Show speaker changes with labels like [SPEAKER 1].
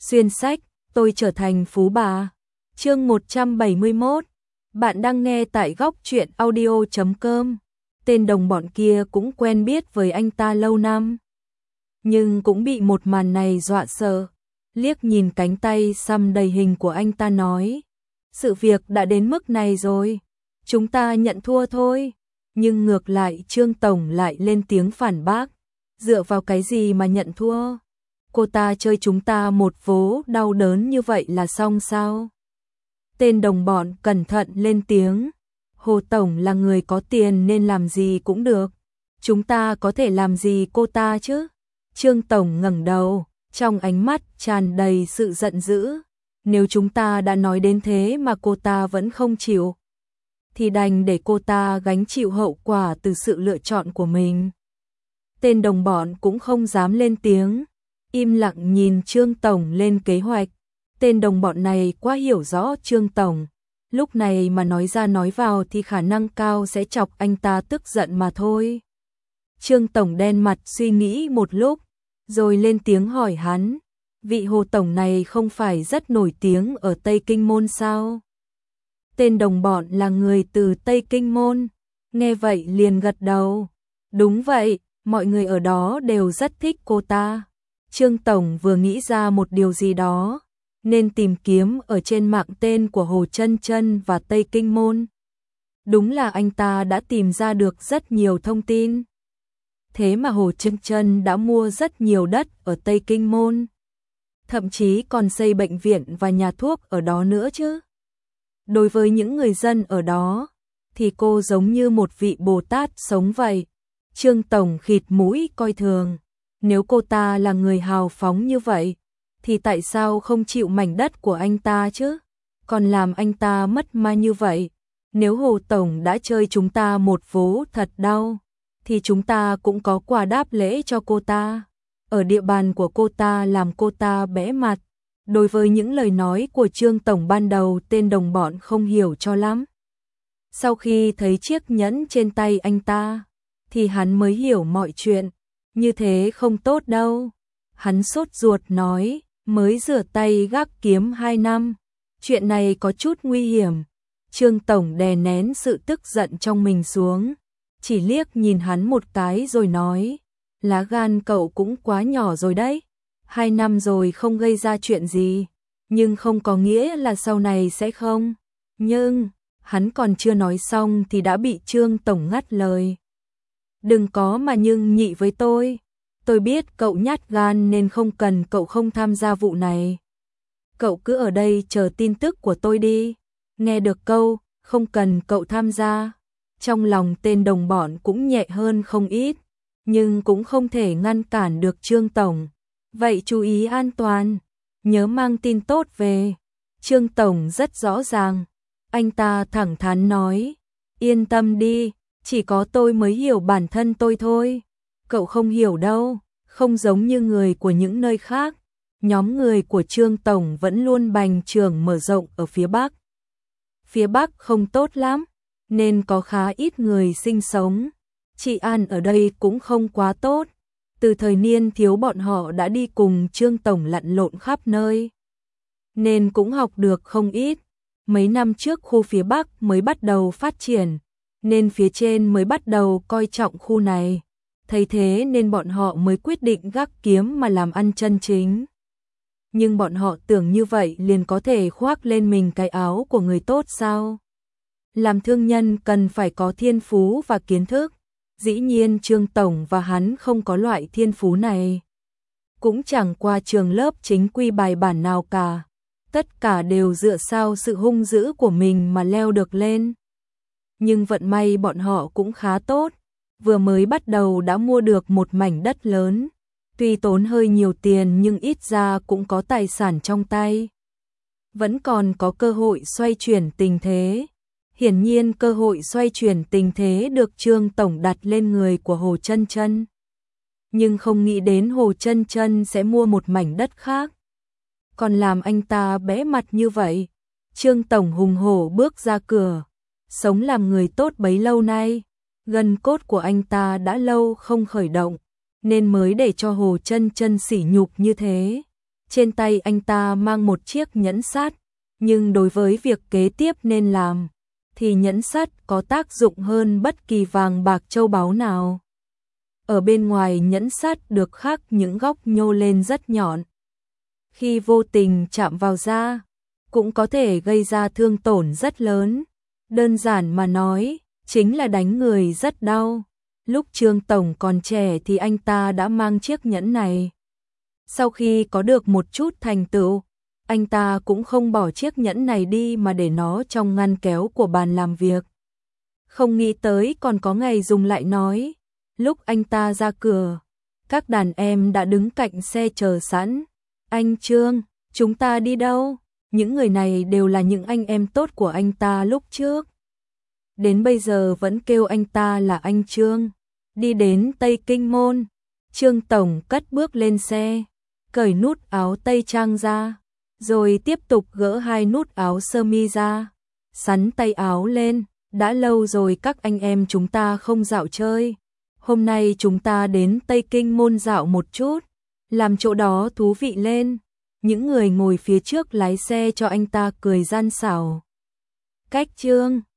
[SPEAKER 1] Xuyên sách, tôi trở thành phú bà. Chương 171. Bạn đang nghe tại góc truyện audio.com. Tên đồng bọn kia cũng quen biết với anh ta lâu năm, nhưng cũng bị một màn này dọa sợ. Liếc nhìn cánh tay xăm đầy hình của anh ta nói: sự việc đã đến mức này rồi, chúng ta nhận thua thôi. Nhưng ngược lại Trương Tổng lại lên tiếng phản bác: dựa vào cái gì mà nhận thua? Cô ta chơi chúng ta một vố đau đớn như vậy là xong sao? Tên đồng bọn cẩn thận lên tiếng: Hồ Tổng là người có tiền nên làm gì cũng được, chúng ta có thể làm gì cô ta chứ? Trương Tổng ngẩng đầu, trong ánh mắt tràn đầy sự giận dữ. Nếu chúng ta đã nói đến thế mà cô ta vẫn không chịu, thì đành để cô ta gánh chịu hậu quả từ sự lựa chọn của mình. Tên đồng bọn cũng không dám lên tiếng, im lặng nhìn Trương Tổng lên kế hoạch. Tên đồng bọn này quá hiểu rõ Trương Tổng, lúc này mà nói ra nói vào thì khả năng cao sẽ chọc anh ta tức giận mà thôi. Trương Tổng đen mặt suy nghĩ một lúc, rồi lên tiếng hỏi hắn: vị Hồ Tổng này không phải rất nổi tiếng ở Tây Kinh Môn sao? Tên đồng bọn là người từ Tây Kinh Môn, nghe vậy liền gật đầu. Đúng vậy, mọi người ở đó đều rất thích cô ta. Trương Tổng vừa nghĩ ra một điều gì đó, nên tìm kiếm ở trên mạng tên của Hồ Chân Chân và Tây Kinh Môn. Đúng là anh ta đã tìm ra được rất nhiều thông tin. Thế mà Hồ Chân Chân đã mua rất nhiều đất ở Tây Kinh Môn, thậm chí còn xây bệnh viện và nhà thuốc ở đó nữa chứ. Đối với những người dân ở đó, thì cô giống như một vị Bồ Tát sống vậy. Trương Tổng khịt mũi coi thường. Nếu cô ta là người hào phóng như vậy, thì tại sao không chịu mảnh đất của anh ta chứ? Còn làm anh ta mất ma như vậy. Nếu Hồ Tổng đã chơi chúng ta một vố thật đau, thì chúng ta cũng có quà đáp lễ cho cô ta. Ở địa bàn của cô ta làm cô ta bẽ mặt. Đối với những lời nói của Trương Tổng ban đầu, tên đồng bọn không hiểu cho lắm. Sau khi thấy chiếc nhẫn trên tay anh ta, thì hắn mới hiểu mọi chuyện. Như thế không tốt đâu. Hắn sốt ruột nói: mới rửa tay gác kiếm 2 năm, chuyện này có chút nguy hiểm. Trương Tổng đè nén sự tức giận trong mình xuống, chỉ liếc nhìn hắn một cái rồi nói: lá gan cậu cũng quá nhỏ rồi đấy. 2 năm rồi không gây ra chuyện gì, nhưng không có nghĩa là sau này sẽ không. Nhưng, hắn còn chưa nói xong thì đã bị Trương Tổng ngắt lời. Đừng có mà nhưng nhị với tôi. Tôi biết cậu nhát gan nên không cần cậu không tham gia vụ này. Cậu cứ ở đây chờ tin tức của tôi đi. Nghe được câu, không cần cậu tham gia. Trong lòng tên đồng bọn cũng nhẹ hơn không ít, nhưng cũng không thể ngăn cản được Trương Tổng. Vậy chú ý an toàn, nhớ mang tin tốt về. Trương Tổng rất rõ ràng. Anh ta thẳng thắn nói: yên tâm đi, chỉ có tôi mới hiểu bản thân tôi thôi. Cậu không hiểu đâu, không giống như người của những nơi khác. Nhóm người của Trương Tổng vẫn luôn bành trướng mở rộng ở phía Bắc. Phía Bắc không tốt lắm, nên có khá ít người sinh sống. Trị an ở đây cũng không quá tốt. Từ thời niên thiếu bọn họ đã đi cùng Trương Tổng lặn lộn khắp nơi, nên cũng học được không ít. Mấy năm trước khu phía Bắc mới bắt đầu phát triển, nên phía trên mới bắt đầu coi trọng khu này. Thấy thế nên bọn họ mới quyết định gác kiếm mà làm ăn chân chính. Nhưng bọn họ tưởng như vậy liền có thể khoác lên mình cái áo của người tốt sao? Làm thương nhân cần phải có thiên phú và kiến thức. Dĩ nhiên Trương Tổng và hắn không có loại thiên phú này, cũng chẳng qua trường lớp chính quy bài bản nào cả. Tất cả đều dựa sau sự hung dữ của mình mà leo được lên. Nhưng vận may bọn họ cũng khá tốt, vừa mới bắt đầu đã mua được một mảnh đất lớn. Tuy tốn hơi nhiều tiền nhưng ít ra cũng có tài sản trong tay, vẫn còn có cơ hội xoay chuyển tình thế. Hiển nhiên cơ hội xoay chuyển tình thế được Trương Tổng đặt lên người của Hồ Chân Chân, nhưng không nghĩ đến Hồ Chân Chân sẽ mua một mảnh đất khác, còn làm anh ta bẽ mặt như vậy. Trương Tổng hùng hổ bước ra cửa. Sống làm người tốt bấy lâu nay, gân cốt của anh ta đã lâu không khởi động, nên mới để cho Hồ Chân Chân sỉ nhục như thế. Trên tay anh ta mang một chiếc nhẫn sắt, nhưng đối với việc kế tiếp nên làm, thì nhẫn sắt có tác dụng hơn bất kỳ vàng bạc châu báu nào. Ở bên ngoài nhẫn sắt được khắc những góc nhô lên rất nhọn. Khi vô tình chạm vào da, cũng có thể gây ra thương tổn rất lớn. Đơn giản mà nói, chính là đánh người rất đau. Lúc Trương Tổng còn trẻ thì anh ta đã mang chiếc nhẫn này. Sau khi có được một chút thành tựu, anh ta cũng không bỏ chiếc nhẫn này đi mà để nó trong ngăn kéo của bàn làm việc. Không nghĩ tới còn có ngày dùng lại nói. Lúc anh ta ra cửa, các đàn em đã đứng cạnh xe chờ sẵn. Anh Trương, chúng ta đi đâu? Những người này đều là những anh em tốt của anh ta lúc trước. Đến bây giờ vẫn kêu anh ta là anh Trương. Đi đến Tây Kinh Môn, Trương Tổng cất bước lên xe, cởi nút áo tây trang ra, rồi tiếp tục gỡ 2 nút áo sơ mi ra, xắn tay áo lên. Đã lâu rồi các anh em chúng ta không dạo chơi. Hôm nay chúng ta đến Tây Kinh Môn dạo một chút, làm chỗ đó thú vị lên. Những người ngồi phía trước lái xe cho anh ta cười gian xảo. Cách Trương